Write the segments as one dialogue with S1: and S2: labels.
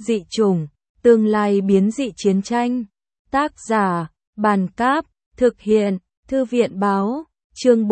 S1: Dị chủng, tương lai biến dị chiến tranh. Tác giả, Bàn Cáp, thực hiện, Thư viện Báo, chương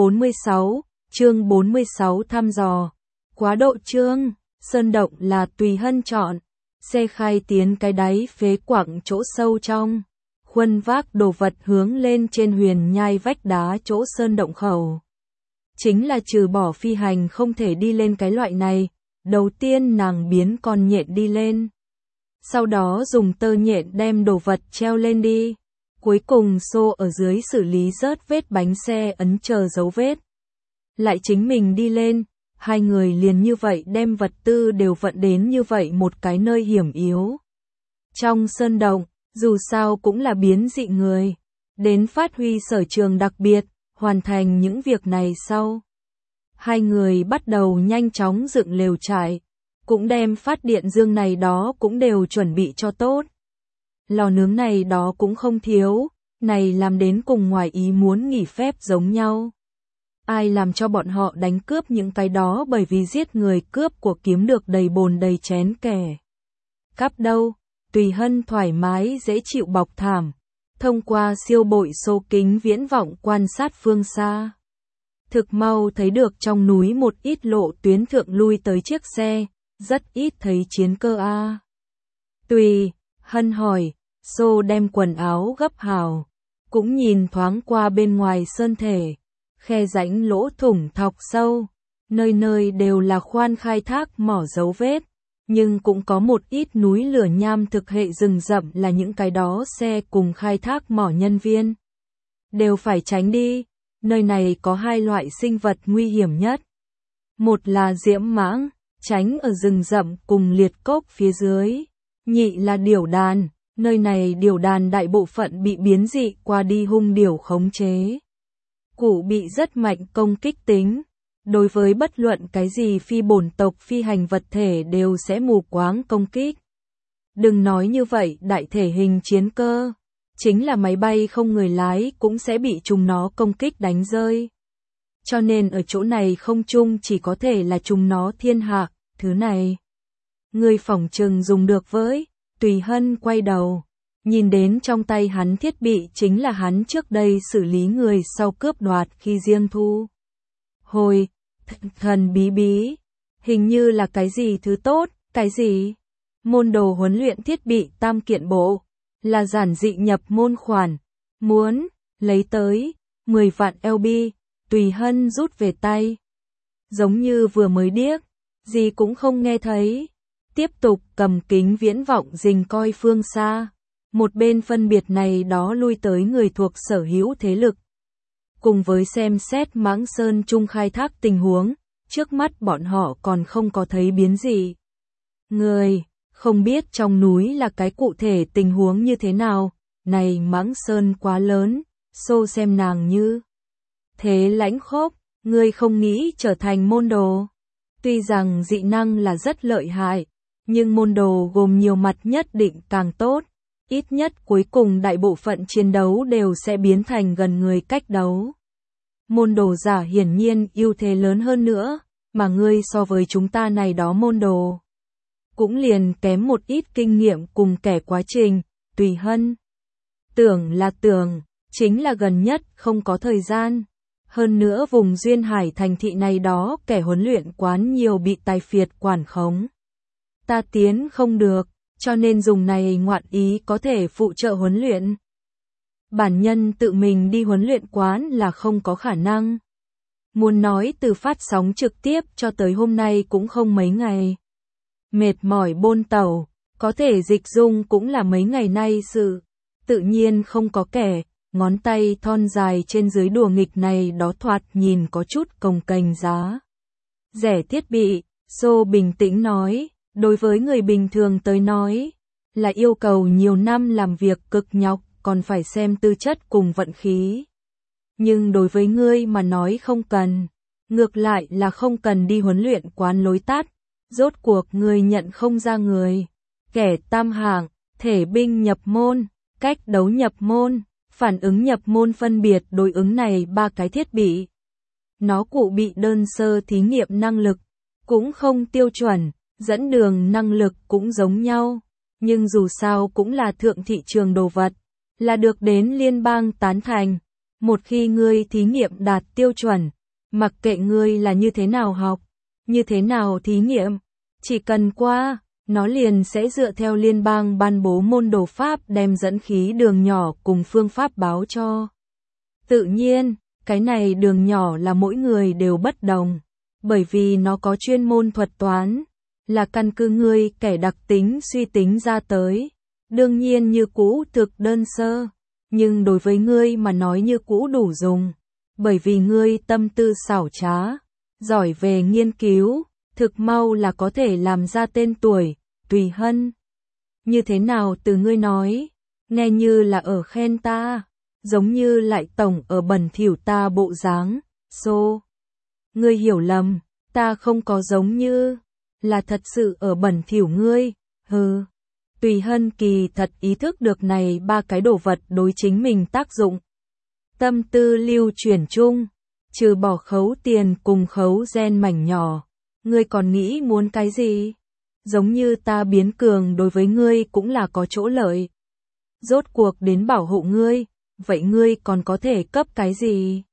S1: 46 thăm dò. Quá độ chương, sơn động là tùy hân chọn. Xe khai tiến cái đáy phế quặng chỗ sâu trong. Khuân vác đồ vật hướng lên trên huyền nhai vách đá chỗ sơn động khẩu. Chính là trừ bỏ phi hành không thể đi lên cái loại này. Đầu tiên nàng biến con nhện đi lên. Sau đó dùng tơ nhện đem đồ vật treo lên đi. Cuối cùng xô ở dưới xử lý rớt vết bánh xe ấn chờ dấu vết. Lại chính mình đi lên, hai người liền như vậy đem vật tư đều vận đến như vậy một cái nơi hiểm yếu. Trong sơn động, dù sao cũng là biến dị người, đến phát huy sở trường đặc biệt, hoàn thành những việc này sau. Hai người bắt đầu nhanh chóng dựng lều trại, cũng đem phát điện dương này đó cũng đều chuẩn bị cho tốt. Lò nướng này đó cũng không thiếu, này làm đến cùng ngoài ý muốn nghỉ phép giống nhau. Ai làm cho bọn họ đánh cướp những cái đó bởi vì giết người cướp của kiếm được đầy bồn đầy chén kẻ. Cắp đâu, tùy hân thoải mái dễ chịu bọc thảm, thông qua siêu bội số kính viễn vọng quan sát phương xa. Thực mau thấy được trong núi một ít lộ tuyến thượng lui tới chiếc xe, rất ít thấy chiến cơ a. Tùy hân hỏi, xô đem quần áo gấp hào, cũng nhìn thoáng qua bên ngoài sơn thể, khe rãnh lỗ thủng thọc sâu, nơi nơi đều là khoan khai thác mỏ dấu vết, nhưng cũng có một ít núi lửa nham thực hệ rừng rậm là những cái đó xe cùng khai thác mỏ nhân viên. Đều phải tránh đi, nơi này có hai loại sinh vật nguy hiểm nhất. Một là diễm mãng, tránh ở rừng rậm cùng liệt cốc phía dưới. Nhị là điểu đàn, nơi này điểu đàn đại bộ phận bị biến dị qua đi hung điểu khống chế. Cụ bị rất mạnh công kích tính, đối với bất luận cái gì phi bổn tộc phi hành vật thể đều sẽ mù quáng công kích. Đừng nói như vậy, đại thể hình chiến cơ, chính là máy bay không người lái cũng sẽ bị chúng nó công kích đánh rơi. Cho nên ở chỗ này không chung chỉ có thể là chúng nó thiên hạ, thứ này. Người phỏng chừng dùng được với, Tùy Hân quay đầu, nhìn đến trong tay hắn thiết bị chính là hắn trước đây xử lý người sau cướp đoạt khi riêng thu. Hồi, thần bí bí, hình như là cái gì thứ tốt, cái gì? Môn đồ huấn luyện thiết bị tam kiện bộ, là giản dị nhập môn khoản, muốn, lấy tới, 10 vạn LB, Tùy Hân rút về tay. Giống như vừa mới điếc, gì cũng không nghe thấy. Tiếp tục cầm kính viễn vọng rình coi phương xa. Một bên phân biệt này đó lui tới người thuộc sở hữu thế lực. Cùng với xem xét Mãng Sơn Trung khai thác tình huống, trước mắt bọn họ còn không có thấy biến gì. Người, không biết trong núi là cái cụ thể tình huống như thế nào, này Mãng Sơn quá lớn, xô xem nàng như. Thế lãnh khốc, người không nghĩ trở thành môn đồ. Tuy rằng dị năng là rất lợi hại, nhưng môn đồ gồm nhiều mặt nhất định càng tốt. Ít nhất cuối cùng đại bộ phận chiến đấu đều sẽ biến thành gần người cách đấu. Môn đồ giả hiển nhiên ưu thế lớn hơn nữa, mà ngươi so với chúng ta này đó môn đồ cũng liền kém một ít kinh nghiệm cùng kẻ quá trình. Tùy Hân tưởng là tưởng, chính là gần nhất không có thời gian. Hơn nữa vùng duyên hải thành thị này đó kẻ huấn luyện quán nhiều bị tài phiệt quản khống. Ta tiến không được, cho nên dùng này ngoạn ý có thể phụ trợ huấn luyện. Bản nhân tự mình đi huấn luyện quán là không có khả năng. Muốn nói từ phát sóng trực tiếp cho tới hôm nay cũng không mấy ngày. Mệt mỏi bôn tàu, có thể dịch dung cũng là mấy ngày nay sự. Tự nhiên không có kẻ, ngón tay thon dài trên dưới đùa nghịch này đó thoạt nhìn có chút cồng kềnh giá. Rẻ thiết bị, Xô bình tĩnh nói. Đối với người bình thường tới nói, là yêu cầu nhiều năm làm việc cực nhọc, còn phải xem tư chất cùng vận khí. Nhưng đối với ngươi mà nói không cần, ngược lại là không cần đi huấn luyện quán lối tắt, rốt cuộc ngươi nhận không ra người. Kẻ tam hạng, thể binh nhập môn, cách đấu nhập môn, phản ứng nhập môn phân biệt đối ứng này ba cái thiết bị. Nó cụ bị đơn sơ thí nghiệm năng lực, cũng không tiêu chuẩn. Dẫn đường năng lực cũng giống nhau, nhưng dù sao cũng là thượng thị trường đồ vật, là được đến liên bang tán thành. Một khi ngươi thí nghiệm đạt tiêu chuẩn, mặc kệ ngươi là như thế nào học, như thế nào thí nghiệm, chỉ cần qua, nó liền sẽ dựa theo liên bang ban bố môn đồ pháp đem dẫn khí đường nhỏ cùng phương pháp báo cho. Tự nhiên, cái này đường nhỏ là mỗi người đều bất đồng, bởi vì nó có chuyên môn thuật toán, là căn cứ ngươi kẻ đặc tính suy tính ra tới. Đương nhiên như cũ thực đơn sơ, nhưng đối với ngươi mà nói như cũ đủ dùng, bởi vì ngươi tâm tư xảo trá, giỏi về nghiên cứu, thực mau là có thể làm ra tên tuổi. Tùy Hân, như thế nào từ ngươi nói, nghe như là ở khen ta, giống như lại tổng ở bẩn thỉu ta bộ dáng. Ngươi hiểu lầm, ta không có giống như, là thật sự ở bẩn thỉu ngươi. Hừ. Tùy Hân kỳ thật ý thức được này ba cái đồ vật đối chính mình tác dụng. Tâm tư lưu chuyển chung, trừ bỏ khấu tiền cùng khấu gen mảnh nhỏ, ngươi còn nghĩ muốn cái gì? Giống như ta biến cường đối với ngươi cũng là có chỗ lợi. Rốt cuộc đến bảo hộ ngươi, vậy ngươi còn có thể cấp cái gì?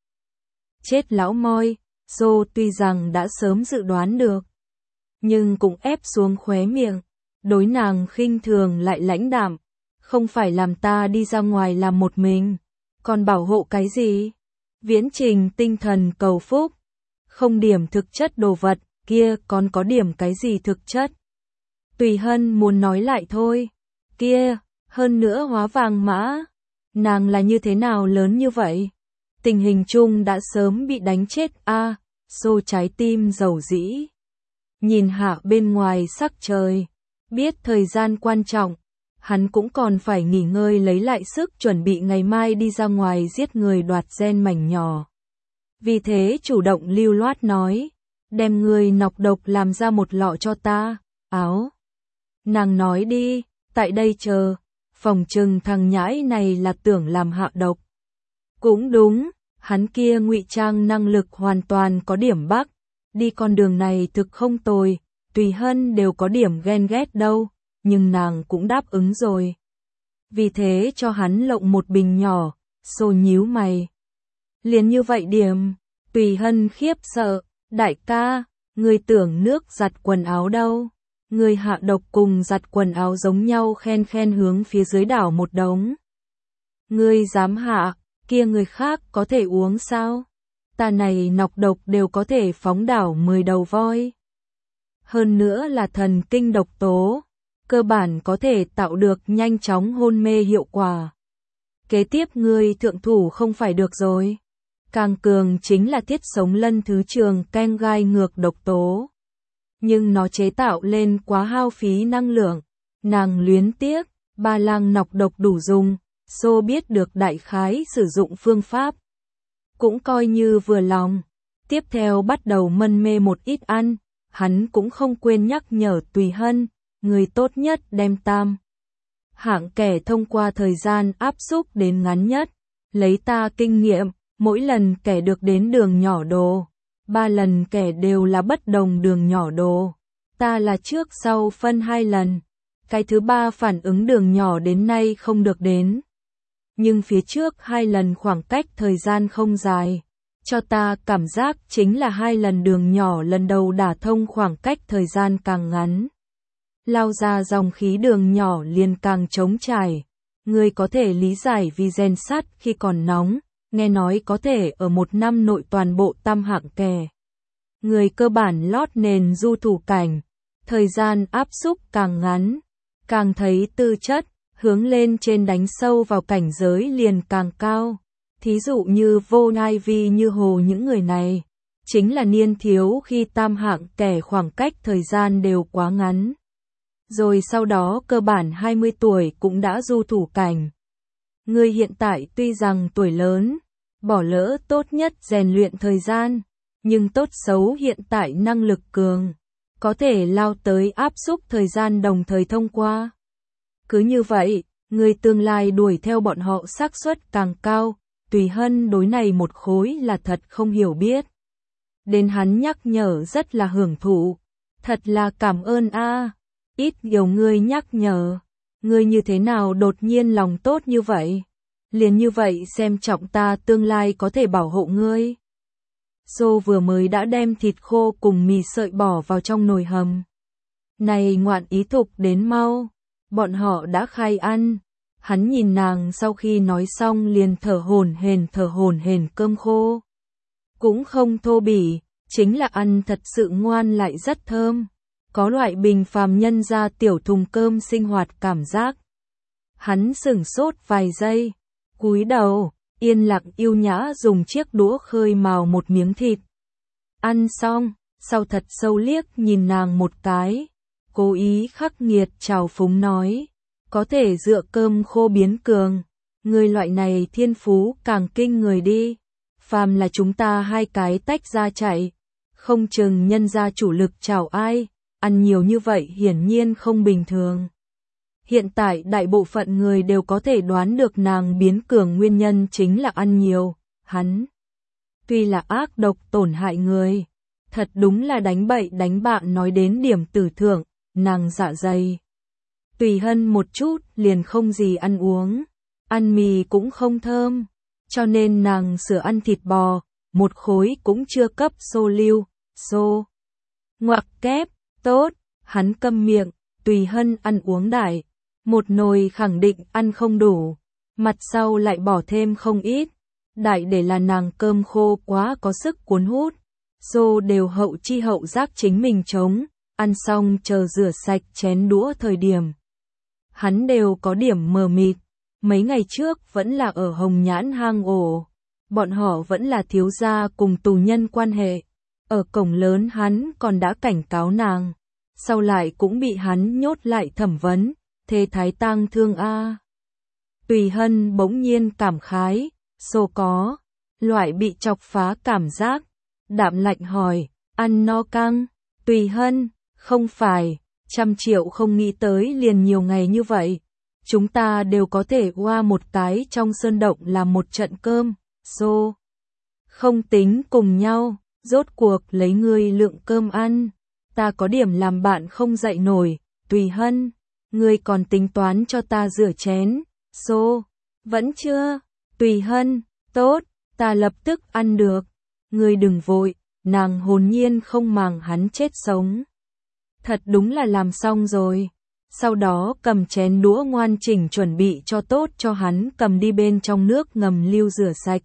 S1: Chết lão moi, tuy rằng đã sớm dự đoán được, nhưng cũng ép xuống khóe miệng, đối nàng khinh thường lại lãnh đạm, không phải làm ta đi ra ngoài làm một mình, còn bảo hộ cái gì? Viễn trình tinh thần cầu phúc, không điểm thực chất đồ vật, kia còn có điểm cái gì thực chất? Tùy Hân muốn nói lại thôi, kia, hơn nữa hóa vàng mã, nàng là như thế nào lớn như vậy? Tình hình chung đã sớm bị đánh chết a. Trái tim dầu dĩ. Nhìn hạ bên ngoài sắc trời, biết thời gian quan trọng, hắn cũng còn phải nghỉ ngơi lấy lại sức chuẩn bị ngày mai đi ra ngoài giết người đoạt gen mảnh nhỏ. Vì thế chủ động lưu loát nói, đem người nọc độc làm ra một lọ cho ta, áo. Nàng nói đi, tại đây chờ, phòng trừng thằng nhãi này là tưởng làm hạ độc. Cũng đúng, hắn kia ngụy trang năng lực hoàn toàn có điểm bắc, đi con đường này thực không tồi, Tùy Hân đều có điểm ghen ghét đâu, nhưng nàng cũng đáp ứng rồi. Vì thế cho hắn lộng một bình nhỏ, nhíu mày. Liền như vậy điểm, Tùy Hân khiếp sợ, đại ca, người tưởng nước giặt quần áo đâu? Người hạ độc cùng giặt quần áo giống nhau khen hướng phía dưới đảo một đống. Ngươi dám hạ, kia người khác có thể uống sao? Ta này nọc độc đều có thể phóng đảo 10 đầu voi. Hơn nữa là thần kinh độc tố, cơ bản có thể tạo được nhanh chóng hôn mê hiệu quả. Kế tiếp ngươi thượng thủ không phải được rồi. Càng cường chính là thiết sống lân thứ trường canh gai ngược độc tố. Nhưng nó chế tạo lên quá hao phí năng lượng, nàng luyến tiếc, ba lang nọc độc đủ dùng, biết được đại khái sử dụng phương pháp. Cũng coi như vừa lòng, tiếp theo bắt đầu mân mê một ít ăn, hắn cũng không quên nhắc nhở Tùy Hân, người tốt nhất đem tam. Hạng kẻ thông qua thời gian áp xúc đến ngắn nhất, lấy ta kinh nghiệm, mỗi lần kẻ được đến đường nhỏ đồ. 3 lần kẻ đều là bất đồng đường nhỏ đồ. Ta là trước sau phân 2 lần. Cái thứ 3 phản ứng đường nhỏ đến nay không được đến. Nhưng phía trước 2 lần khoảng cách thời gian không dài. Cho ta cảm giác chính là 2 lần đường nhỏ lần đầu đả thông khoảng cách thời gian càng ngắn. Lao ra dòng khí đường nhỏ liền càng trống trải. Người có thể lý giải vì rèn sắt khi còn nóng. Nghe nói có thể ở 1 năm nội toàn bộ tam hạng kè. Người cơ bản lót nền du thủ cảnh, thời gian áp xúc càng ngắn, càng thấy tư chất, hướng lên trên đánh sâu vào cảnh giới liền càng cao. Thí dụ như Vô Nhai Vi như Hồ những người này, chính là niên thiếu khi tam hạng kẻ khoảng cách thời gian đều quá ngắn. Rồi sau đó cơ bản 20 tuổi cũng đã du thủ cảnh. Người hiện tại tuy rằng tuổi lớn, bỏ lỡ tốt nhất rèn luyện thời gian, nhưng tốt xấu hiện tại năng lực cường, có thể lao tới áp xúc thời gian đồng thời thông qua. Cứ như vậy, người tương lai đuổi theo bọn họ xác suất càng cao. Tùy Hân đối này một khối là thật không hiểu biết. Đến hắn nhắc nhở rất là hưởng thụ, thật là cảm ơn a, ít nhiều người nhắc nhở. Ngươi như thế nào đột nhiên lòng tốt như vậy? Liền như vậy xem trọng ta tương lai có thể bảo hộ ngươi. Xô vừa mới đã đem thịt khô cùng mì sợi bỏ vào trong nồi hầm. Này ngoạn ý thục đến mau, bọn họ đã khai ăn. Hắn nhìn nàng sau khi nói xong liền thở hổn hển cơm khô. Cũng không thô bỉ, chính là ăn thật sự ngoan lại rất thơm. Có loại bình phàm nhân ra tiểu thùng cơm sinh hoạt cảm giác. Hắn sửng sốt vài giây, cúi đầu, yên lặng yêu nhã dùng chiếc đũa khơi mào một miếng thịt. Ăn xong, sau thật sâu liếc nhìn nàng một cái, cố ý khắc nghiệt trào phúng nói, có thể dựa cơm khô biến cường, người loại này thiên phú càng kinh người đi, phàm là chúng ta hai cái tách ra chạy, không chừng nhân gia chủ lực chào ai, ăn nhiều như vậy hiển nhiên không bình thường. Hiện tại đại bộ phận người đều có thể đoán được nàng biến cường nguyên nhân chính là ăn nhiều, hắn. Tuy là ác độc tổn hại người, thật đúng là đánh bậy đánh bạ nói đến điểm tử thưởng, nàng dạ dày. Tùy Hân một chút liền không gì ăn uống, ăn mì cũng không thơm, cho nên nàng sửa ăn thịt bò, một khối cũng chưa cấp Xô lưu, Xô. Ngoặc kép, tốt, hắn câm miệng, Tùy Hân ăn uống đại. Một nồi khẳng định ăn không đủ, mặt sau lại bỏ thêm không ít, đại để là nàng cơm khô quá có sức cuốn hút, Xô đều hậu chi hậu giác chính mình chống, ăn xong chờ rửa sạch chén đũa thời điểm. Hắn đều có điểm mờ mịt, mấy ngày trước vẫn là ở Hồng Nhãn hang ổ, bọn họ vẫn là thiếu gia cùng tù nhân quan hệ, ở cổng lớn hắn còn đã cảnh cáo nàng, sau lại cũng bị hắn nhốt lại thẩm vấn. Thê thái tang thương a. Tùy Hân bỗng nhiên cảm khái, Xô có loại bị chọc phá cảm giác, đạm lạnh hỏi, ăn no căng, Tùy Hân, không phải, 100 triệu không nghĩ tới liền nhiều ngày như vậy, chúng ta đều có thể qua một cái trong sơn động làm một trận cơm, Xô. Không tính cùng nhau, rốt cuộc lấy ngươi lượng cơm ăn, ta có điểm làm bạn không dậy nổi, Tùy Hân. Ngươi còn tính toán cho ta rửa chén, Xô, vẫn chưa, Tùy Hân, tốt, ta lập tức ăn được, ngươi đừng vội, nàng hồn nhiên không màng hắn chết sống. Thật đúng là làm xong rồi, sau đó cầm chén đũa ngoan chỉnh chuẩn bị cho tốt cho hắn cầm đi bên trong nước ngầm lưu rửa sạch.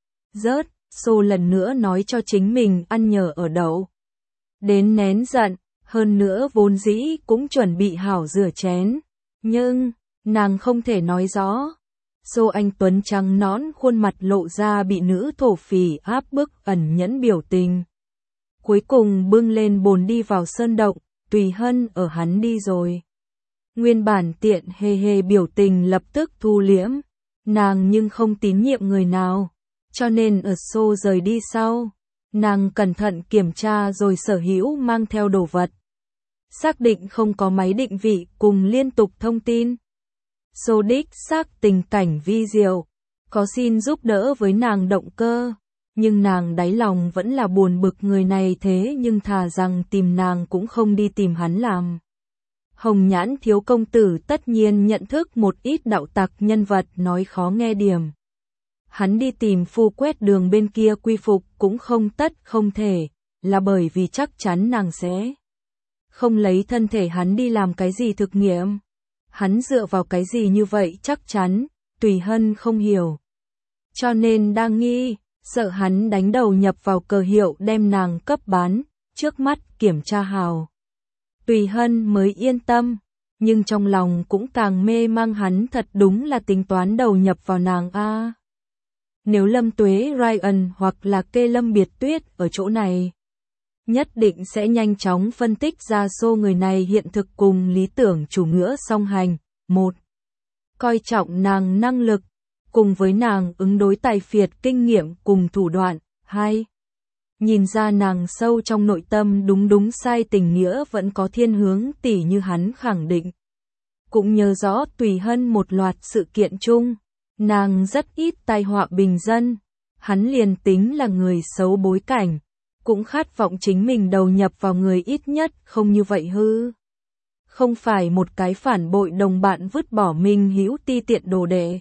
S1: Rớt, Xô lần nữa nói cho chính mình ăn nhờ ở đậu. Đến nén giận. Hơn nữa vốn dĩ cũng chuẩn bị hảo rửa chén, nhưng nàng không thể nói rõ. Xô anh tuấn trắng nõn khuôn mặt lộ ra bị nữ thổ phỉ áp bức ẩn nhẫn biểu tình. Cuối cùng bưng lên bồn đi vào sơn động, Tùy Hân ở hắn đi rồi. Nguyên bản tiện hề hề biểu tình lập tức thu liễm, nàng nhưng không tín nhiệm người nào, cho nên ở Xô rời đi sau. Nàng cẩn thận kiểm tra rồi sở hữu mang theo đồ vật. Xác định không có máy định vị cùng liên tục thông tin. Xô đích xác tình cảnh vi diệu, có xin giúp đỡ với nàng động cơ, nhưng nàng đáy lòng vẫn là buồn bực người này thế nhưng thà rằng tìm nàng cũng không đi tìm hắn làm. Hồng Nhãn thiếu công tử tất nhiên nhận thức một ít đạo tặc nhân vật nói khó nghe điểm. Hắn đi tìm phu quét đường bên kia quy phục cũng không tất không thể, là bởi vì chắc chắn nàng sẽ không lấy thân thể hắn đi làm cái gì thực nghiệm. Hắn dựa vào cái gì như vậy chắc chắn, Tùy Hân không hiểu. Cho nên đang nghi, sợ hắn đánh đầu nhập vào cờ hiệu đem nàng cấp bán, trước mắt kiểm tra hào. Tùy Hân mới yên tâm, nhưng trong lòng cũng càng mê mang hắn thật đúng là tính toán đầu nhập vào nàng a. Nếu Lâm Tuế Ryan hoặc là Kê Lâm Biệt Tuyết ở chỗ này, nhất định sẽ nhanh chóng phân tích ra Xô người này hiện thực cùng lý tưởng chủ nghĩa song hành. 1. Coi trọng nàng năng lực, cùng với nàng ứng đối tài phiệt kinh nghiệm cùng thủ đoạn. 2. Nhìn ra nàng sâu trong nội tâm đúng sai tình nghĩa vẫn có thiên hướng tỉ như hắn khẳng định. Cũng nhớ rõ Tùy Hân một loạt sự kiện chung, nàng rất ít tai họa bình dân, hắn liền tính là người xấu bối cảnh, cũng khát vọng chính mình đầu nhập vào người ít nhất không như vậy hư. không phải một cái phản bội đồng bạn vứt bỏ Minh Hữu ti tiện đồ đệ.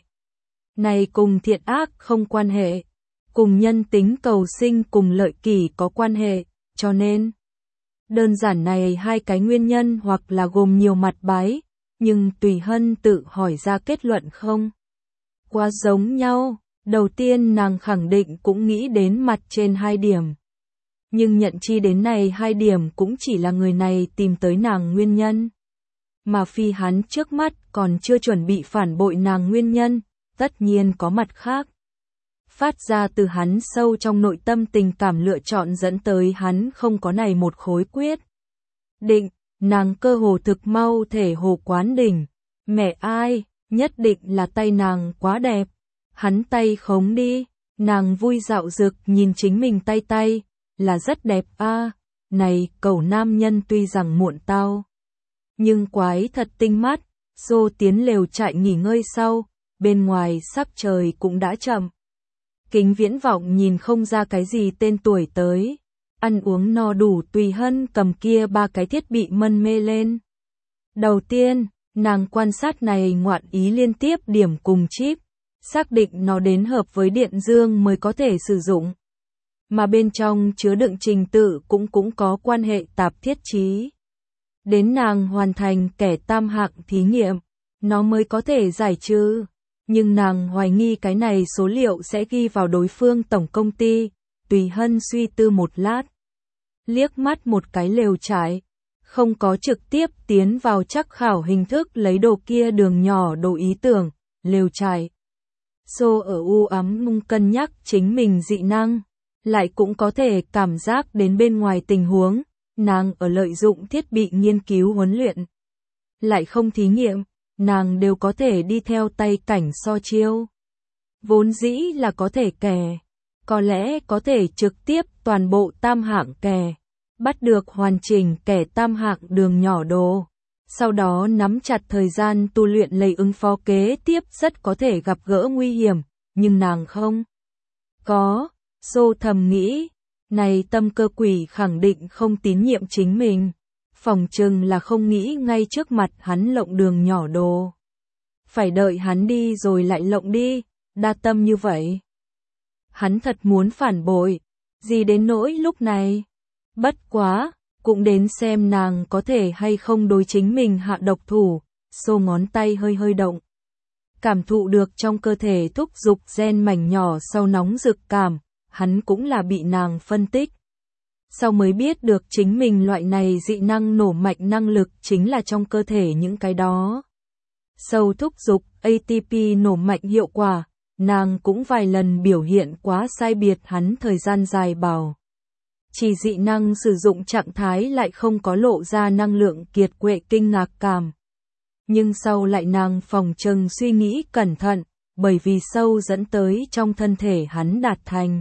S1: Này cùng thiện ác không quan hệ, cùng nhân tính cầu sinh cùng lợi kỷ có quan hệ, cho nên đơn giản này hai cái nguyên nhân hoặc là gồm nhiều mặt bái, nhưng Tùy Hân tự hỏi ra kết luận không quá giống nhau. Đầu tiên nàng khẳng định cũng nghĩ đến mặt trên 2 điểm. Nhưng nhận chi đến này 2 điểm cũng chỉ là người này tìm tới nàng nguyên nhân. Mà phi hắn trước mắt còn chưa chuẩn bị phản bội nàng nguyên nhân, tất nhiên có mặt khác. Phát ra từ hắn sâu trong nội tâm tình cảm lựa chọn dẫn tới hắn không có này một khối quyết định, nàng cơ hồ thực mau thể hồ quán đỉnh. Mẹ ai, nhất định là tay nàng quá đẹp. Hắn tay khống đi, nàng vui dạo dực nhìn chính mình tay, là rất đẹp a. Này, cẩu nam nhân tuy rằng muộn tao, nhưng quái thật tinh mắt. Xô tiến lều trại nghỉ ngơi sau, bên ngoài sắc trời cũng đã chậm. Kính viễn vọng nhìn không ra cái gì tên tuổi tới. Ăn uống no đủ, Tùy Hân cầm kia 3 cái thiết bị mân mê lên. Đầu tiên, nàng quan sát này ngoạn ý liên tiếp điểm cùng chip, xác định nó đến hợp với điện dương mới có thể sử dụng. Mà bên trong chứa đựng trình tự cũng có quan hệ tạp thiết trí. Đến nàng hoàn thành kẻ tam hạng thí nghiệm, nó mới có thể giải trừ. Nhưng nàng hoài nghi cái này số liệu sẽ ghi vào đối phương tổng công ty. Tùy Hân suy tư một lát, liếc mắt một cái lều trại, không có trực tiếp tiến vào trắc khảo hình thức lấy đồ kia đường nhỏ đồ ý tưởng, lều trại. Xô ở u ấm mung cân nhắc chính mình dị năng, lại cũng có thể cảm giác đến bên ngoài tình huống, nàng ở lợi dụng thiết bị nghiên cứu huấn luyện. Lại không thí nghiệm, nàng đều có thể đi theo tay cảnh so chiêu. Vốn dĩ là có thể kè, có lẽ có thể trực tiếp toàn bộ tam hạng kè, bắt được hoàn chỉnh kẻ tam hạng đường nhỏ đồ. Sau đó nắm chặt thời gian tu luyện lấy ứng phó kế tiếp rất có thể gặp gỡ nguy hiểm, nhưng nàng không có. Xô thầm nghĩ, này tâm cơ quỷ khẳng định không tín nhiệm chính mình, phòng chừng là không nghĩ ngay trước mặt hắn lộng đường nhỏ đồ. Phải đợi hắn đi rồi lại lộng đi, đa tâm như vậy. Hắn thật muốn phản bội, gì đến nỗi lúc này. Bất quá, cũng đến xem nàng có thể hay không đối chính mình hạ độc thủ. Xô ngón tay hơi hơi động, cảm thụ được trong cơ thể thúc dục gen mảnh nhỏ sau nóng rực cảm, hắn cũng là bị nàng phân tích. Sau mới biết được chính mình loại này dị năng nổ mạnh năng lực chính là trong cơ thể những cái đó. Sâu thúc dục ATP nổ mạnh hiệu quả, nàng cũng vài lần biểu hiện quá sai biệt hắn thời gian dài bảo. Chỉ dị năng sử dụng trạng thái lại không có lộ ra năng lượng kiệt quệ kinh ngạc cảm. Nhưng sau lại nàng phòng trừng suy nghĩ cẩn thận, bởi vì sâu dẫn tới trong thân thể hắn đạt thành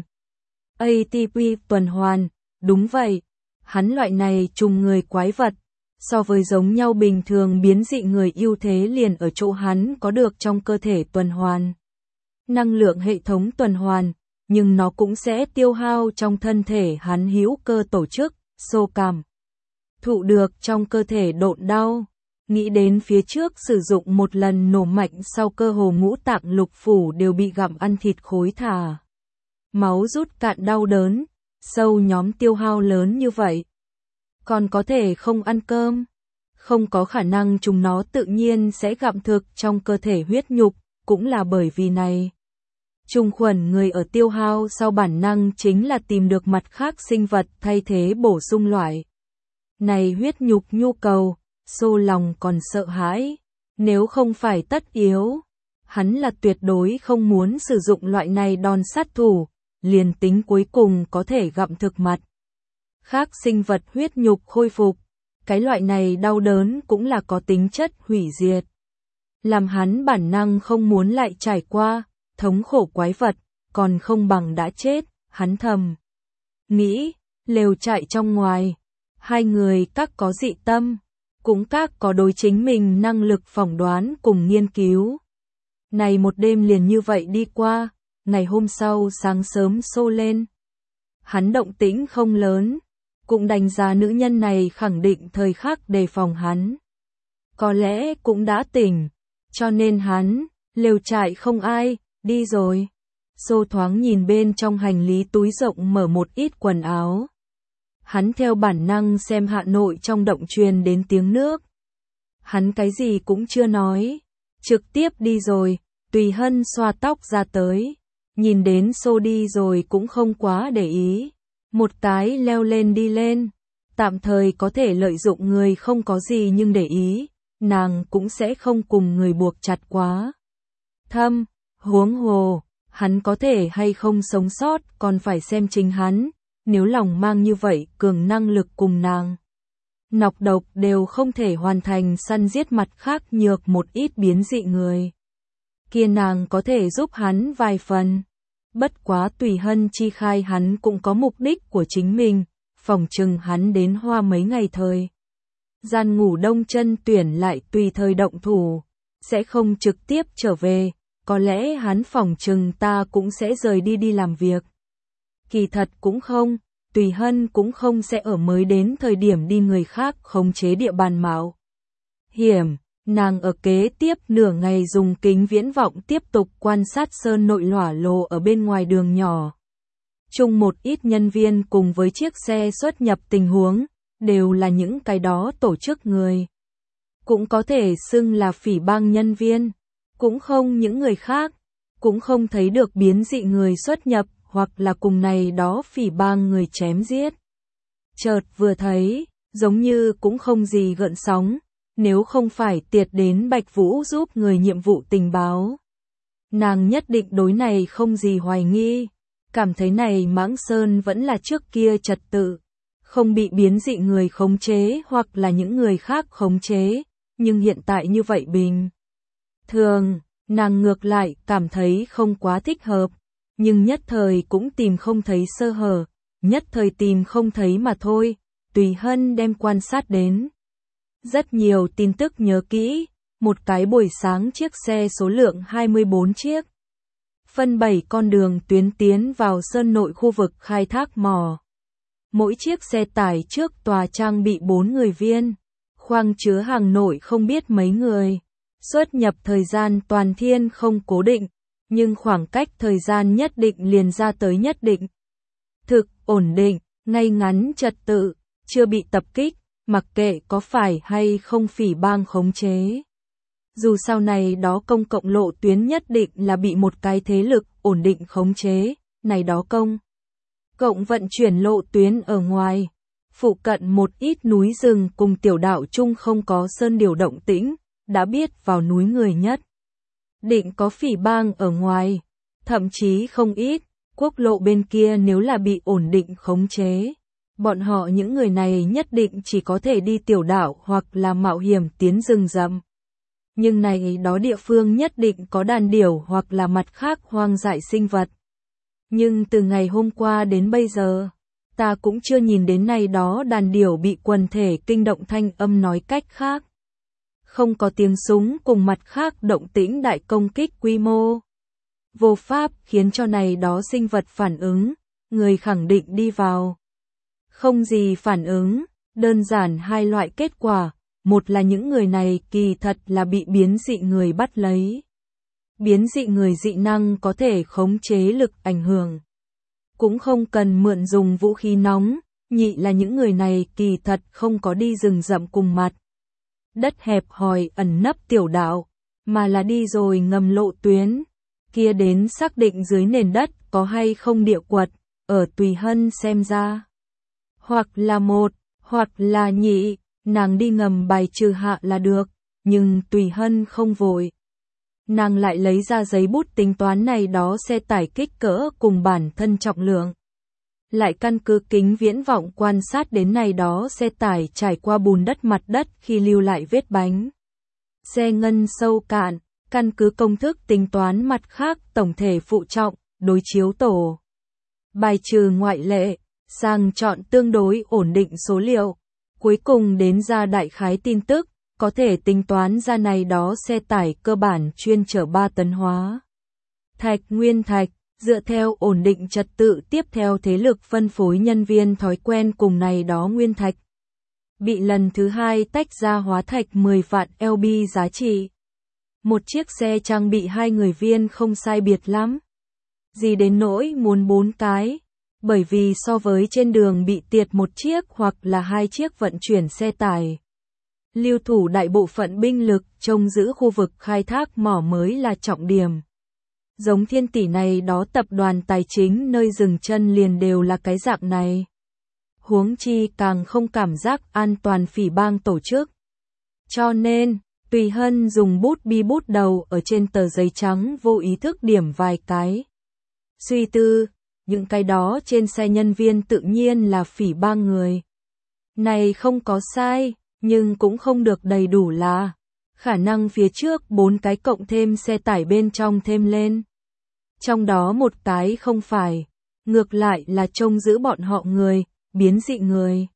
S1: ATP tuần hoàn. Đúng vậy, hắn loại này trùng người quái vật, so với giống nhau bình thường biến dị người ưu thế liền ở chỗ hắn có được trong cơ thể tuần hoàn. Năng lượng hệ thống tuần hoàn, nhưng nó cũng sẽ tiêu hao trong thân thể hắn hữu cơ tổ chức, xô cảm. Thụ được trong cơ thể độn đau, nghĩ đến phía trước sử dụng một lần nổ mạnh sau cơ hồ ngũ tạng lục phủ đều bị gặm ăn thịt khối thả. Máu rút cạn đau đớn, sâu nhóm tiêu hao lớn như vậy. Còn có thể không ăn cơm, không có khả năng chúng nó tự nhiên sẽ gặm thực trong cơ thể huyết nhục, cũng là bởi vì này. Trùng khuẩn người ở tiêu hao sau bản năng chính là tìm được mặt khác sinh vật thay thế bổ sung loại. Này huyết nhục nhu cầu, xô lòng còn sợ hãi, nếu không phải tất yếu, hắn là tuyệt đối không muốn sử dụng loại này đòn sát thủ, liền tính cuối cùng có thể gặm thực mặt. Khác sinh vật huyết nhục khôi phục, cái loại này đau đớn cũng là có tính chất hủy diệt. Làm hắn bản năng không muốn lại trải qua, thống khổ quái vật, còn không bằng đã chết, hắn thầm. Nghĩ, lều trại trong ngoài, hai người các có dị tâm, cũng các có đối chính mình năng lực phỏng đoán cùng nghiên cứu. Này một đêm liền như vậy đi qua, ngày hôm sau sáng sớm xô lên. Hắn động tĩnh không lớn, cũng đánh giá nữ nhân này khẳng định thời khắc đề phòng hắn. có lẽ cũng đã tỉnh, cho nên hắn, lều trại không ai, đi rồi. Xô thoáng nhìn bên trong hành lý túi rộng mở một ít quần áo. Hắn theo bản năng xem Hà Nội trong động truyền đến tiếng nước. Hắn cái gì cũng chưa nói, trực tiếp đi rồi. Tùy Hân xoa tóc ra tới, nhìn đến Xô đi rồi cũng không quá để ý. Một cái leo lên đi lên, tạm thời có thể lợi dụng người không có gì nhưng để ý, nàng cũng sẽ không cùng người buộc chặt quá. Thâm, huống hồ, hắn có thể hay không sống sót còn phải xem chính hắn, nếu lòng mang như vậy cường năng lực cùng nàng. Nọc độc đều không thể hoàn thành săn giết mặt khác nhược một ít biến dị người. Kia nàng có thể giúp hắn vài phần. Bất quá Tùy Hân chi khai hắn cũng có mục đích của chính mình, phỏng chừng hắn đến Hoa mấy ngày thời. Gian ngủ đông chân tuyển lại tùy thời động thủ, sẽ không trực tiếp trở về, có lẽ hắn phỏng chừng ta cũng sẽ rời đi đi làm việc. Kỳ thật cũng không, Tùy Hân cũng không sẽ ở mới đến thời điểm đi người khác khống chế địa bàn mạo hiểm. Nàng ở kế tiếp nửa ngày dùng kính viễn vọng tiếp tục quan sát sơn nội lỏa lồ ở bên ngoài đường nhỏ. Chung một ít nhân viên cùng với chiếc xe xuất nhập tình huống, đều là những cái đó tổ chức người. Cũng có thể xưng là phỉ bang nhân viên, cũng không những người khác, cũng không thấy được biến dị người xuất nhập hoặc là cùng này đó phỉ bang người chém giết. Chợt vừa thấy, giống như cũng không gì gợn sóng. Nếu không phải tiệt đến Bạch Vũ giúp người nhiệm vụ tình báo, nàng nhất định đối này không gì hoài nghi, cảm thấy này Mãng Sơn vẫn là trước kia trật tự, không bị biến dị người khống chế hoặc là những người khác khống chế, nhưng hiện tại như vậy bình thường, nàng ngược lại cảm thấy không quá thích hợp, nhưng nhất thời cũng tìm không thấy sơ hở, nhất thời tìm không thấy mà thôi. Tùy Hân đem quan sát đến rất nhiều tin tức nhớ kỹ, một cái buổi sáng chiếc xe số lượng 24 chiếc. Phân 7 con đường tuyến tiến vào sơn nội khu vực khai thác mỏ. Mỗi chiếc xe tải trước tòa trang bị 4 người viên, khoang chứa hàng nội không biết mấy người. Xuất nhập thời gian toàn thiên không cố định, nhưng khoảng cách thời gian nhất định liền ra tới nhất định. Thực, ổn định, ngay ngắn trật tự, chưa bị tập kích. Mặc kệ có phải hay không phỉ bang khống chế. Dù sau này đó công cộng lộ tuyến nhất định là bị một cái thế lực ổn định khống chế, này đó công cộng vận chuyển lộ tuyến ở ngoài. Phụ cận một ít núi rừng cùng tiểu đạo chung không có sơn điều động tĩnh, đã biết vào núi người nhất. Định có phỉ bang ở ngoài, thậm chí không ít, quốc lộ bên kia nếu là bị ổn định khống chế. Bọn họ những người này nhất định chỉ có thể đi tiểu đảo hoặc là mạo hiểm tiến rừng rậm. Nhưng này đó địa phương nhất định có đàn điểu hoặc là mặt khác hoang dại sinh vật. Nhưng từ ngày hôm qua đến bây giờ, ta cũng chưa nhìn đến này đó đàn điểu bị quần thể kinh động thanh âm nói cách khác. Không có tiếng súng cùng mặt khác động tĩnh đại công kích quy mô. Vô pháp khiến cho này đó sinh vật phản ứng, người khẳng định đi vào. Không gì phản ứng, đơn giản hai loại kết quả, một là những người này kỳ thật là bị biến dị người bắt lấy. Biến dị người dị năng có thể khống chế lực ảnh hưởng. Cũng không cần mượn dùng vũ khí nóng, nhị là những người này kỳ thật không có đi rừng rậm cùng mặt. Đất hẹp hòi ẩn nấp tiểu đạo, mà là đi rồi ngầm lộ tuyến. Kia đến xác định dưới nền đất có hay không địa quật, ở Tùy Hân xem ra. Hoặc là một, hoặc là nhị, nàng đi ngầm bài trừ hạ là được, nhưng Tùy Hân không vội. Nàng lại lấy ra giấy bút tính toán này đó xe tải kích cỡ cùng bản thân trọng lượng. Lại căn cứ kính viễn vọng quan sát đến này đó xe tải trải qua bùn đất mặt đất khi lưu lại vết bánh. Xe ngân sâu cạn, căn cứ công thức tính toán mặt khác tổng thể phụ trọng, đối chiếu tổ. Bài trừ ngoại lệ, sang chọn tương đối ổn định số liệu. Cuối cùng đến ra đại khái tin tức, có thể tính toán ra này đó xe tải cơ bản chuyên chở 3 tấn hóa. Thạch nguyên thạch, dựa theo ổn định trật tự tiếp theo thế lực phân phối nhân viên thói quen cùng này đó nguyên thạch. bị lần thứ hai tách ra hóa thạch 10 vạn LB giá trị. Một chiếc xe trang bị 2 người viên không sai biệt lắm. Gì đến nỗi muốn 4 cái, bởi vì so với trên đường bị tiệt một chiếc hoặc là 2 chiếc vận chuyển xe tải. Lưu thủ đại bộ phận binh lực trông giữ khu vực khai thác mỏ mới là trọng điểm. Giống Thiên Tỷ này đó tập đoàn tài chính nơi dừng chân liền đều là cái dạng này. Huống chi càng không cảm giác an toàn phỉ bang tổ chức. Cho nên, Tùy Hân dùng bút bi bút đầu ở trên tờ giấy trắng vô ý thức điểm vài cái. Suy tư, những cái đó trên xe nhân viên tự nhiên là phỉ bang người. Này không có sai, nhưng cũng không được đầy đủ là. Khả năng phía trước 4 cái cộng thêm xe tải bên trong thêm lên. Trong đó một cái không phải, ngược lại là trông giữ bọn họ người, biến dị người.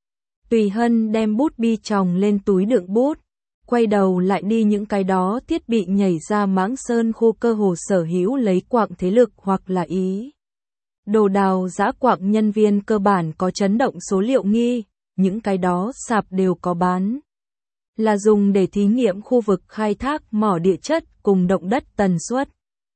S1: Tùy Hân đem bút bi chồng lên túi đựng bút, quay đầu lại đi những cái đó thiết bị nhảy ra mãng sơn khu cơ hồ sở hữu lấy quạng thế lực hoặc là ý. Đồ đào giã quạng nhân viên cơ bản có chấn động số liệu nghi, những cái đó sạp đều có bán. Là dùng để thí nghiệm khu vực khai thác mỏ địa chất cùng động đất tần suất.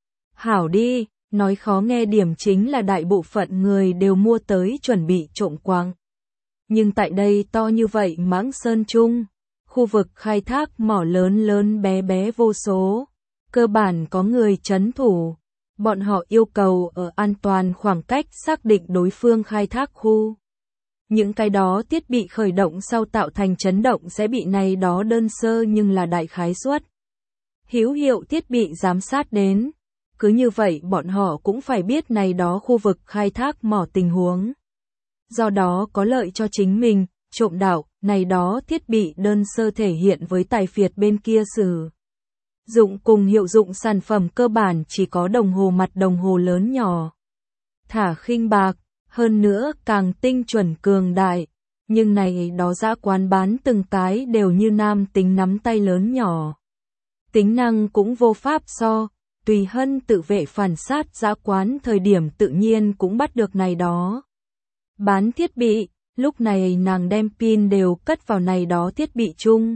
S1: Hảo đi, nói khó nghe điểm chính là đại bộ phận người đều mua tới chuẩn bị trộm quạng. Nhưng tại đây to như vậy mãng sơn chung, khu vực khai thác mỏ lớn lớn bé bé vô số, cơ bản có người trấn thủ. Bọn họ yêu cầu ở an toàn khoảng cách xác định đối phương khai thác khu. Những cái đó thiết bị khởi động sau tạo thành chấn động sẽ bị này đó đơn sơ nhưng là đại khái suất. Hữu hiệu thiết bị giám sát đến. Cứ như vậy bọn họ cũng phải biết này đó khu vực khai thác mỏ tình huống. Do đó có lợi cho chính mình, trộm đạo, này đó thiết bị đơn sơ thể hiện với tài phiệt bên kia sử. Dụng cùng hiệu dụng sản phẩm cơ bản chỉ có đồng hồ mặt đồng hồ lớn nhỏ. Thả khinh bạc, hơn nữa càng tinh chuẩn cường đại. Nhưng này đó dã quán bán từng cái đều như nam tính nắm tay lớn nhỏ. Tính năng cũng vô pháp so. Tùy Hân tự vệ phản sát dã quán thời điểm tự nhiên cũng bắt được này đó. Bán thiết bị, lúc này nàng đem pin đều cất vào này đó thiết bị chung.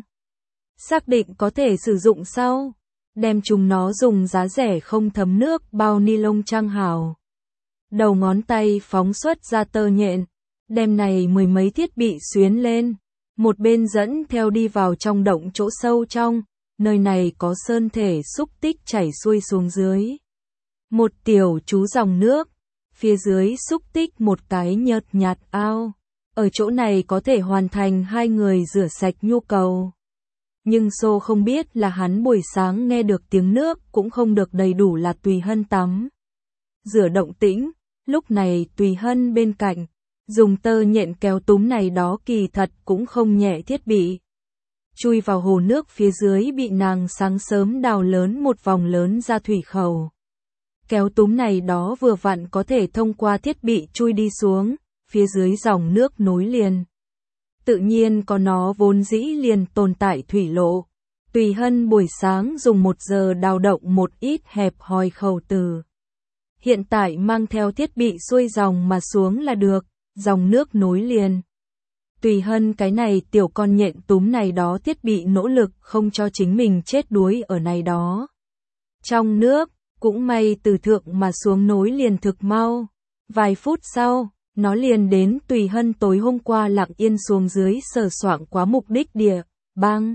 S1: Xác định có thể sử dụng sau, đem chúng nó dùng giá rẻ không thấm nước bao ni lông trang hào. Đầu ngón tay phóng xuất ra tơ nhện, đem này 10 mấy thiết bị xuyến lên, một bên dẫn theo đi vào trong động chỗ sâu trong. Nơi này có sơn thể xúc tích chảy xuôi xuống dưới. Một tiểu chú dòng nước, phía dưới xúc tích một cái nhợt nhạt ao. Ở chỗ này có thể hoàn thành 2 người rửa sạch nhu cầu. Nhưng Sô không biết là hắn buổi sáng nghe được tiếng nước cũng không được đầy đủ là Tùy Hân tắm. Rửa động tĩnh, lúc này Tùy Hân bên cạnh, dùng tơ nhện kéo túm này đó kỳ thật cũng không nhẹ thiết bị. Chui vào hồ nước phía dưới bị nàng sáng sớm đào lớn một vòng lớn ra thủy khẩu. Kéo túm này đó vừa vặn có thể thông qua thiết bị chui đi xuống, phía dưới dòng nước nối liền. Tự nhiên có nó vốn dĩ liền tồn tại thủy lộ. Tùy Hân buổi sáng dùng 1 giờ đào động một ít hẹp hòi khẩu từ. Hiện tại mang theo thiết bị xuôi dòng mà xuống là được, dòng nước nối liền. Tùy Hân cái này tiểu con nhện túm này đó thiết bị nỗ lực không cho chính mình chết đuối ở này đó. Trong nước, cũng may từ thượng mà xuống nối liền thực mau. Vài phút sau, nó liền đến Tùy Hân tối hôm qua lặng yên xuống dưới sờ soạng quá mục đích địa, bang.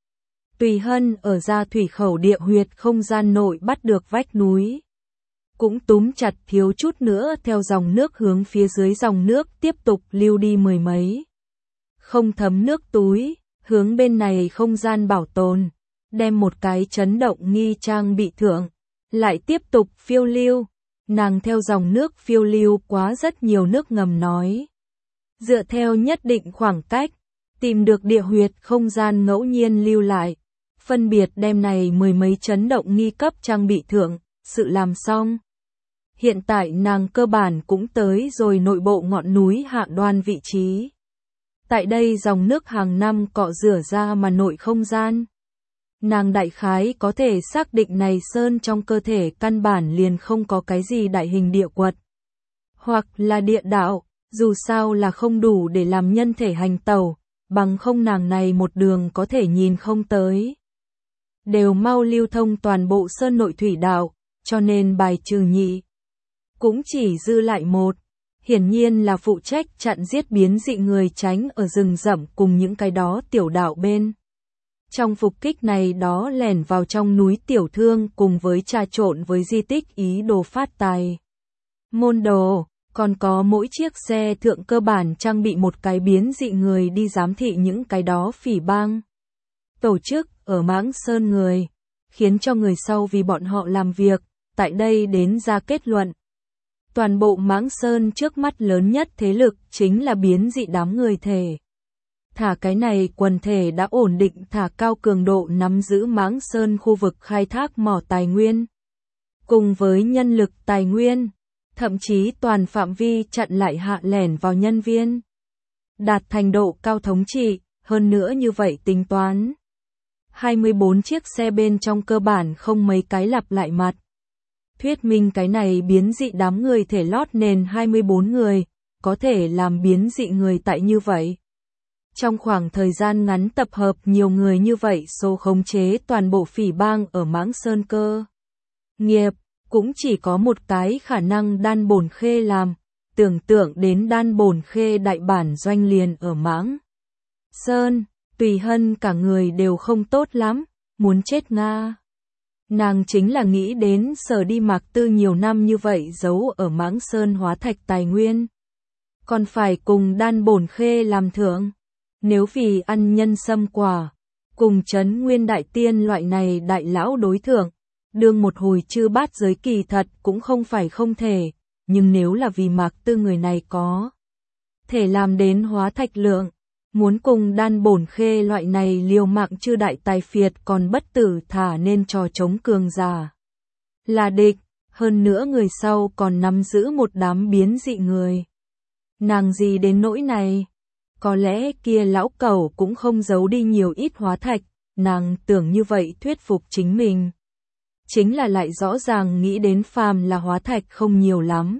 S1: Tùy Hân ở ra thủy khẩu địa huyệt không gian nội bắt được vách núi. Cũng túm chặt thiếu chút nữa theo dòng nước hướng phía dưới dòng nước tiếp tục lưu đi 10 mấy. Không thấm nước túi, hướng bên này không gian bảo tồn, đem một cái chấn động nghi trang bị thượng, lại tiếp tục phiêu lưu, nàng theo dòng nước phiêu lưu quá rất nhiều nước ngầm nói. Dựa theo nhất định khoảng cách, tìm được địa huyệt không gian ngẫu nhiên lưu lại, phân biệt đem này 10 mấy chấn động nghi cấp trang bị thượng, sự làm xong. Hiện tại nàng cơ bản cũng tới rồi nội bộ ngọn núi hạ đoan vị trí. Tại đây dòng nước hàng năm cọ rửa ra mà nội không gian. Nàng đại khái có thể xác định này sơn trong cơ thể căn bản liền không có cái gì đại hình địa quật. Hoặc là địa đạo, dù sao là không đủ để làm nhân thể hành tẩu, bằng không nàng này một đường có thể nhìn không tới. Đều mau lưu thông toàn bộ sơn nội thủy đạo, cho nên bài trừ nhị. Cũng chỉ dư lại một, hiển nhiên là phụ trách chặn giết biến dị người tránh ở rừng rậm cùng những cái đó tiểu đạo bên. Trong phục kích này đó lẻn vào trong núi tiểu thương cùng với trà trộn với di tích ý đồ phát tài. Môn đồ, còn có mỗi chiếc xe thượng cơ bản trang bị một cái biến dị người đi giám thị những cái đó phỉ bang. Tổ chức ở Mãng Sơn người, khiến cho người sau vì bọn họ làm việc, tại đây đến ra kết luận. Toàn bộ Mãng Sơn trước mắt lớn nhất thế lực chính là biến dị đám người thể. Thả cái này quần thể đã ổn định thả cao cường độ nắm giữ Mãng Sơn khu vực khai thác mỏ tài nguyên. Cùng với nhân lực tài nguyên, thậm chí toàn phạm vi chặn lại hạ lẻn vào nhân viên. Đạt thành độ cao thống trị, hơn nữa như vậy tính toán. 24 chiếc xe bên trong cơ bản không mấy cái lặp lại mặt. Thuyết minh cái này biến dị đám người thể lót nền 24 người, có thể làm biến dị người tại như vậy. Trong khoảng thời gian ngắn tập hợp nhiều người như vậy số khống chế toàn bộ phỉ bang ở Mãng Sơn cơ. Nghiệp, cũng chỉ có một cái khả năng Đan Bổn Khê làm, tưởng tượng đến Đan Bổn Khê đại bản doanh liền ở Mãng Sơn, Tùy Hân cả người đều không tốt lắm, muốn chết Nga. Nàng chính là nghĩ đến Sở đi Mạc Tư nhiều năm như vậy giấu ở Mãng Sơn hóa thạch tài nguyên. Còn phải cùng Đan Bổn Khê làm thượng. Nếu vì ăn nhân sâm quả, cùng Trấn Nguyên Đại Tiên loại này đại lão đối thượng, đương một hồi chư bát giới kỳ thật cũng không phải không thể, nhưng nếu là vì Mạc Tư người này có thể làm đến hóa thạch lượng, muốn cùng Đan Bổn Khê loại này liều mạng chư đại tài phiệt còn bất tử thả nên trò chống cường giả. Là địch, hơn nữa người sau còn nắm giữ một đám biến dị người. Nàng gì đến nỗi này? Có lẽ kia lão cẩu cũng không giấu đi nhiều ít hóa thạch, nàng tưởng như vậy thuyết phục chính mình. Chính là lại rõ ràng nghĩ đến phàm là hóa thạch không nhiều lắm.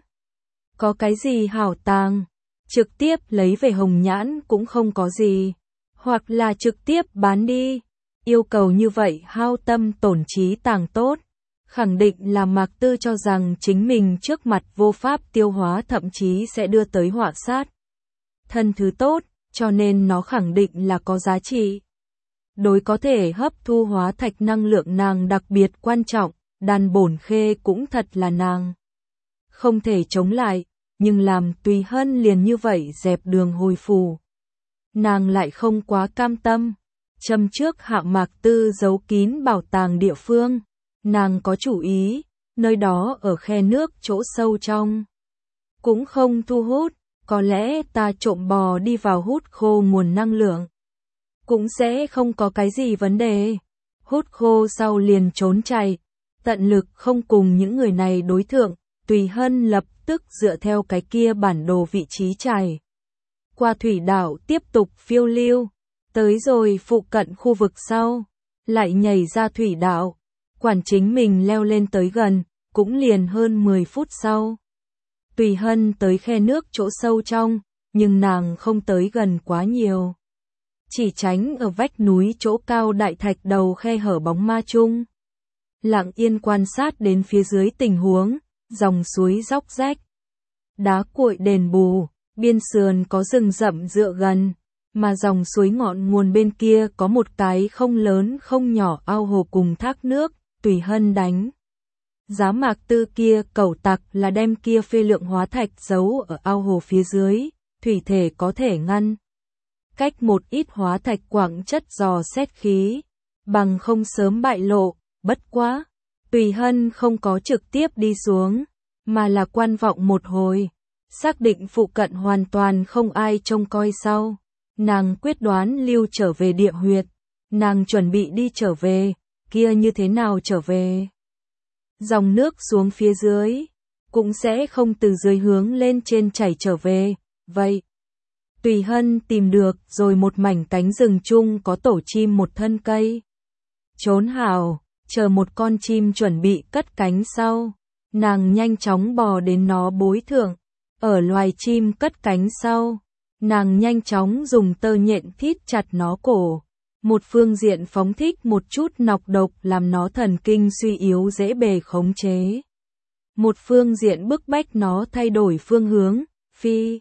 S1: Có cái gì hảo tàng, trực tiếp lấy về hồng nhãn cũng không có gì. Hoặc là trực tiếp bán đi. Yêu cầu như vậy hao tâm tổn trí tàng tốt. Khẳng định là Mạc Tư cho rằng chính mình trước mặt vô pháp tiêu hóa thậm chí sẽ đưa tới họa sát. Thân thứ tốt, cho nên nó khẳng định là có giá trị. Đối có thể hấp thu hóa thạch năng lượng nàng đặc biệt quan trọng, Đan Bổn Khê cũng thật là nàng. Không thể chống lại, nhưng làm Tùy Hân liền như vậy dẹp đường hồi phù. Nàng lại không quá cam tâm. Châm trước hạ Mạc Tư giấu kín bảo tàng địa phương. Nàng có chủ ý, nơi đó ở khe nước chỗ sâu trong. Cũng không thu hút, có lẽ ta trộm bò đi vào hút khô nguồn năng lượng. Cũng sẽ không có cái gì vấn đề. Hút khô sau liền trốn chạy, tận lực không cùng những người này đối thượng, Tùy Hân lập tức dựa theo cái kia bản đồ vị trí chạy. Qua thủy đảo tiếp tục phiêu lưu, tới rồi phụ cận khu vực sau, lại nhảy ra thủy đảo, quản chính mình leo lên tới gần, cũng liền hơn 10 phút sau. Tùy Hân tới khe nước chỗ sâu trong, nhưng nàng không tới gần quá nhiều. Chỉ tránh ở vách núi chỗ cao đại thạch đầu khe hở bóng ma chung. Lặng yên quan sát đến phía dưới tình huống, dòng suối róc rách. Đá cuội đền bù, biên sườn có rừng rậm dựa gần, mà dòng suối ngọn nguồn bên kia có một cái không lớn không nhỏ ao hồ cùng thác nước, Tùy Hân đánh. Giá Mạc Tư kia cẩu tặc là đem kia phê lượng hóa thạch giấu ở ao hồ phía dưới, thủy thể có thể ngăn. Cách một ít hóa thạch quặng chất dò xét khí, bằng không sớm bại lộ, bất quá. Tùy Hân không có trực tiếp đi xuống, mà là quan vọng một hồi, xác định phụ cận hoàn toàn không ai trông coi sau. Nàng quyết đoán lưu trở về địa huyệt, nàng chuẩn bị đi trở về, kia như thế nào trở về? Dòng nước xuống phía dưới, cũng sẽ không từ dưới hướng lên trên chảy trở về, vậy. Tùy Hân tìm được rồi một mảnh cánh rừng chung có tổ chim một thân cây. Trốn hảo, chờ một con chim chuẩn bị cất cánh sau, nàng nhanh chóng bò đến nó bối thượng, ở loài chim cất cánh sau. Nàng nhanh chóng dùng tơ nhện thít chặt nó cổ. Một phương diện phóng thích một chút nọc độc làm nó thần kinh suy yếu dễ bề khống chế. Một phương diện bức bách nó thay đổi phương hướng, phi.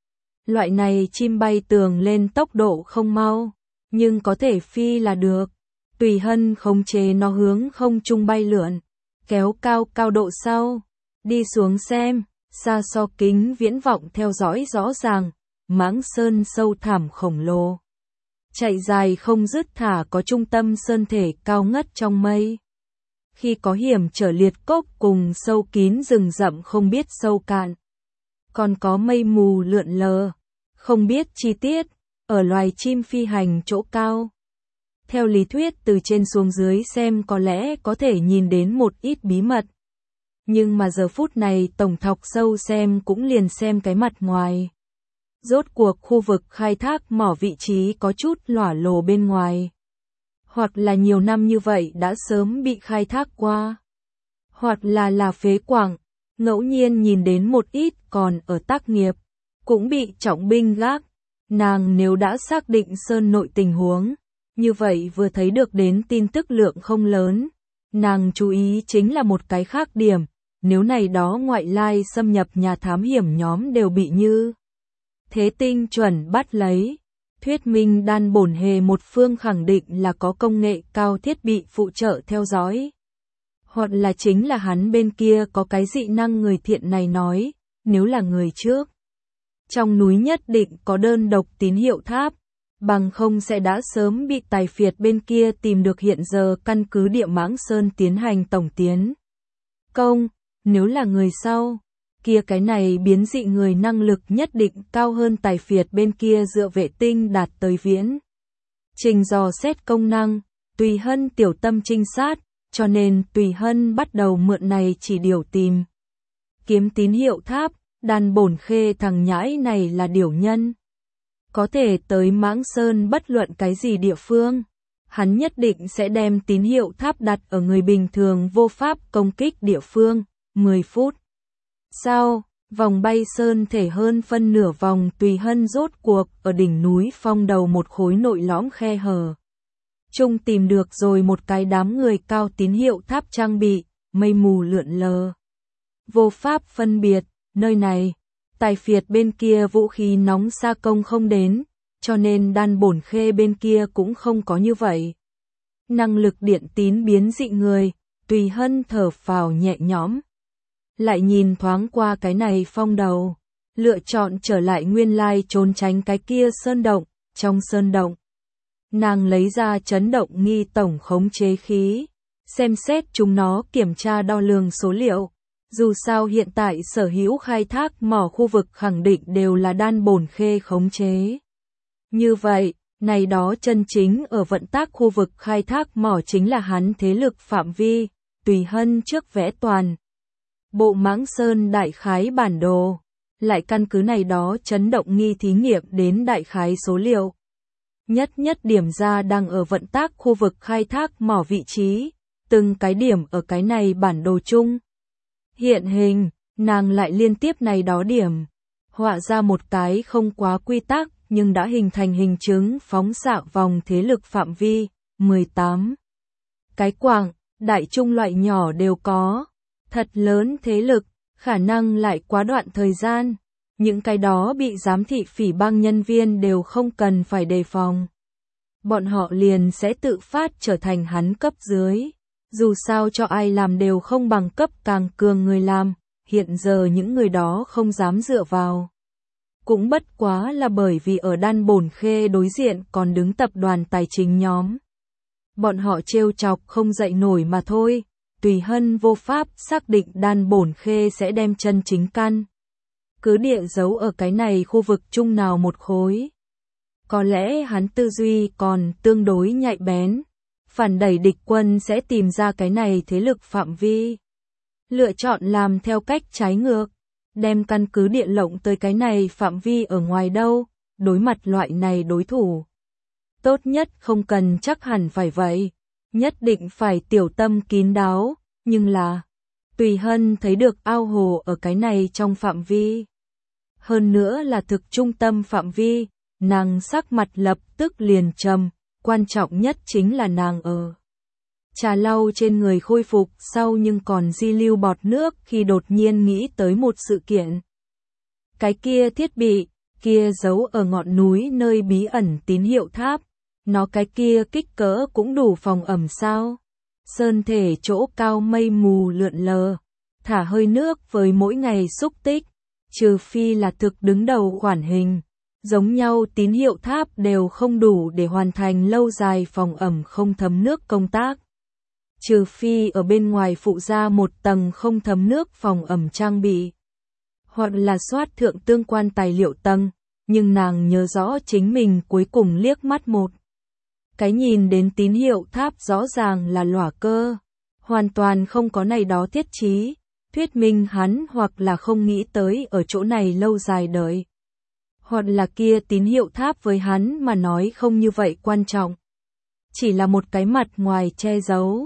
S1: Loại này chim bay tường lên tốc độ không mau, nhưng có thể phi là được. Tùy Hân khống chế nó hướng không trung bay lượn, kéo cao cao độ sau, đi xuống xem, xa so kính viễn vọng theo dõi rõ ràng, mãng sơn sâu thẳm khổng lồ. Chạy dài không dứt thả có trung tâm sơn thể cao ngất trong mây. Khi có hiểm trở liệt cốc cùng sâu kín rừng rậm không biết sâu cạn. Còn có mây mù lượn lờ, không biết chi tiết, ở loài chim phi hành chỗ cao. Theo lý thuyết từ trên xuống dưới xem có lẽ có thể nhìn đến một ít bí mật. Nhưng mà giờ phút này tổng thọc sâu xem cũng liền xem cái mặt ngoài. Rốt cuộc khu vực khai thác mỏ vị trí có chút lỏa lồ bên ngoài. Hoặc là nhiều năm như vậy đã sớm bị khai thác qua. Hoặc là phế quảng, ngẫu nhiên nhìn đến một ít còn ở tác nghiệp, cũng bị trọng binh gác. Nàng nếu đã xác định sơn nội tình huống, như vậy vừa thấy được đến tin tức lượng không lớn. Nàng chú ý chính là một cái khác điểm, nếu này đó ngoại lai xâm nhập nhà thám hiểm nhóm đều bị như thế tinh chuẩn bắt lấy. Thuyết minh đan bổn hề một phương khẳng định là có công nghệ cao thiết bị phụ trợ theo dõi. Hoặc là chính là hắn bên kia có cái dị năng người thiện này nói, nếu là người trước. Trong núi nhất định có đơn độc tín hiệu tháp, bằng không sẽ đã sớm bị tài phiệt bên kia tìm được hiện giờ căn cứ địa Mãng Sơn tiến hành tổng tiến công, nếu là người sau. Kia cái này biến dị người năng lực nhất định cao hơn tài phiệt bên kia dựa vệ tinh đạt tới viễn trình dò xét công năng, Tùy Hân tiểu tâm trinh sát, cho nên Tùy Hân bắt đầu mượn này chỉ điều tìm kiếm tín hiệu tháp. Đan bổn khê thằng nhãi này là điều nhân, có thể tới Mãng Sơn bất luận cái gì địa phương, hắn nhất định sẽ đem tín hiệu tháp đặt ở người bình thường vô pháp công kích địa phương. 10 phút sau, vòng bay sơn thể hơn phân nửa vòng Tùy Hân rốt cuộc ở đỉnh núi phong đầu một khối nội lõm khe hở. Trung tìm được rồi một cái đám người cao tín hiệu tháp trang bị, mây mù lượn lờ. Vô pháp phân biệt, nơi này, tài phiệt bên kia vũ khí nóng xa công không đến, cho nên đan bổn khê bên kia cũng không có như vậy. Năng lực điện tín biến dị người, Tùy Hân thở phào nhẹ nhõm. Lại nhìn thoáng qua cái này phong đầu, lựa chọn trở lại nguyên lai trốn tránh cái kia sơn động, trong sơn động. Nàng lấy ra chấn động nghi tổng khống chế khí, xem xét chúng nó kiểm tra đo lường số liệu. Dù sao hiện tại sở hữu khai thác mỏ khu vực khẳng định đều là đan bổn khê khống chế. Như vậy, này đó chân chính ở vận tác khu vực khai thác mỏ chính là hắn thế lực phạm vi. Tùy Hân trước vẽ toàn bộ Mãng Sơn đại khái bản đồ, lại căn cứ này đó chấn động nghi thí nghiệm đến đại khái số liệu. Nhất điểm ra đang ở vận tác khu vực khai thác mỏ vị trí, từng cái điểm ở cái này bản đồ chung. Hiện hình, nàng lại liên tiếp này đó điểm, họa ra một cái không quá quy tắc nhưng đã hình thành hình chứng phóng xạ vòng thế lực phạm vi, 18. Cái quảng, đại trung loại nhỏ đều có, thật lớn thế lực, khả năng lại quá đoạn thời gian. Những cái đó bị giám thị phỉ bang nhân viên đều không cần phải đề phòng. Bọn họ liền sẽ tự phát trở thành hắn cấp dưới. Dù sao cho ai làm đều không bằng cấp càng cường người làm, hiện giờ những người đó không dám dựa vào. Cũng bất quá là bởi vì ở đan bổn khê đối diện còn đứng tập đoàn tài chính nhóm. Bọn họ trêu chọc không dậy nổi mà thôi. Tùy Hân vô pháp xác định đan bổn khê sẽ đem chân chính căn cứ địa giấu ở cái này khu vực chung nào một khối. Có lẽ hắn tư duy còn tương đối nhạy bén, phản đẩy địch quân sẽ tìm ra cái này thế lực phạm vi. Lựa chọn làm theo cách trái ngược, đem căn cứ địa lộng tới cái này phạm vi ở ngoài đâu, đối mặt loại này đối thủ. Tốt nhất không cần chắc hẳn phải vậy, nhất định phải tiểu tâm kín đáo, nhưng là Tùy Hân thấy được ao hồ ở cái này trong phạm vi. hơn nữa là thực trung tâm phạm vi, nàng sắc mặt lập tức liền trầm, quan trọng nhất chính là nàng ở. Trà lau trên người khôi phục sau nhưng còn di lưu bọt nước khi đột nhiên nghĩ tới một sự kiện. Cái kia thiết bị, kia giấu ở ngọn núi nơi bí ẩn tín hiệu tháp, nó cái kia kích cỡ cũng đủ phòng ẩm sao? Sơn thể chỗ cao mây mù lượn lờ, thả hơi nước với mỗi ngày xúc tích, trừ phi là thực đứng đầu quản hình. Giống nhau tín hiệu tháp đều không đủ để hoàn thành lâu dài phòng ẩm không thấm nước công tác. Trừ phi ở bên ngoài phụ ra một tầng không thấm nước phòng ẩm trang bị. Hoặc là soát thượng tương quan tài liệu tầng, nhưng nàng nhớ rõ chính mình cuối cùng liếc mắt một cái nhìn đến tín hiệu tháp rõ ràng là lỏa cơ. Hoàn toàn không có này đó thiết trí, thuyết minh hắn hoặc là không nghĩ tới ở chỗ này lâu dài đợi. Hoặc là kia tín hiệu tháp với hắn mà nói không như vậy quan trọng. Chỉ là một cái mặt ngoài che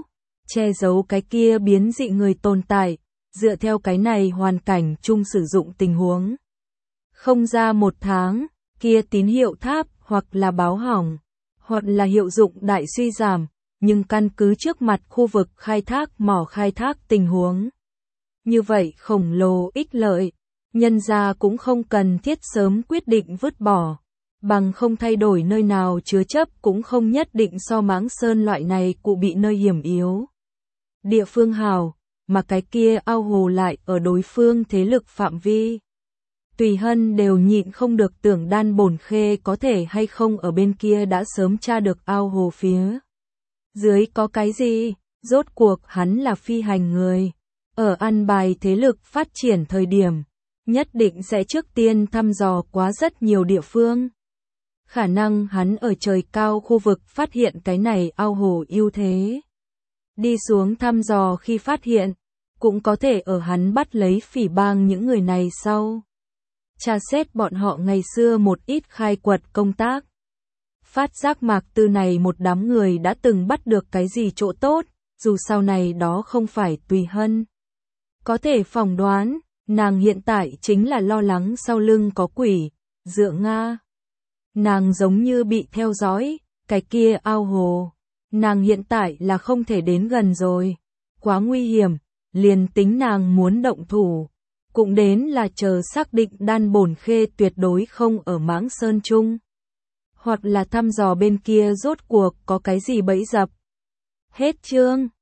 S1: giấu cái kia biến dị người tồn tại, dựa theo cái này hoàn cảnh chung sử dụng tình huống. Không ra một tháng, kia tín hiệu tháp hoặc là báo hỏng, hoặc là hiệu dụng đại suy giảm, nhưng căn cứ trước mặt khu vực khai thác mỏ khai thác tình huống. Như vậy khổng lồ ích lợi, nhân ra cũng không cần thiết sớm quyết định vứt bỏ, bằng không thay đổi nơi nào chứa chấp cũng không nhất định so Mãng Sơn loại này cụ bị nơi hiểm yếu. Địa phương hào, mà cái kia ao hồ lại ở đối phương thế lực phạm vi. Tùy Hân đều nhịn không được tưởng Đan Bổn Khê có thể hay không ở bên kia đã sớm tra được ao hồ phía dưới có cái gì, rốt cuộc hắn là phi hành người. Ở an bài thế lực phát triển thời điểm, nhất định sẽ trước tiên thăm dò quá rất nhiều địa phương. Khả năng hắn ở trời cao khu vực phát hiện cái này ao hồ ưu thế. Đi xuống thăm dò khi phát hiện, cũng có thể ở hắn bắt lấy phỉ bang những người này sau. Tra xét bọn họ ngày xưa một ít khai quật công tác. Phát giác Mạc Tư này một đám người đã từng bắt được cái gì chỗ tốt, dù sau này đó không phải Tùy Hân. Có thể phỏng đoán, nàng hiện tại chính là lo lắng sau lưng có quỷ, dựa Nga. Nàng giống như bị theo dõi, cái kia ao hồ. Nàng hiện tại là không thể đến gần rồi. Quá nguy hiểm, liền tính nàng muốn động thủ. Cũng đến là chờ xác định Đan Bổn Khê tuyệt đối không ở Mãng Sơn chung. Hoặc là thăm dò bên kia rốt cuộc có cái gì bẫy dập. Hết chương.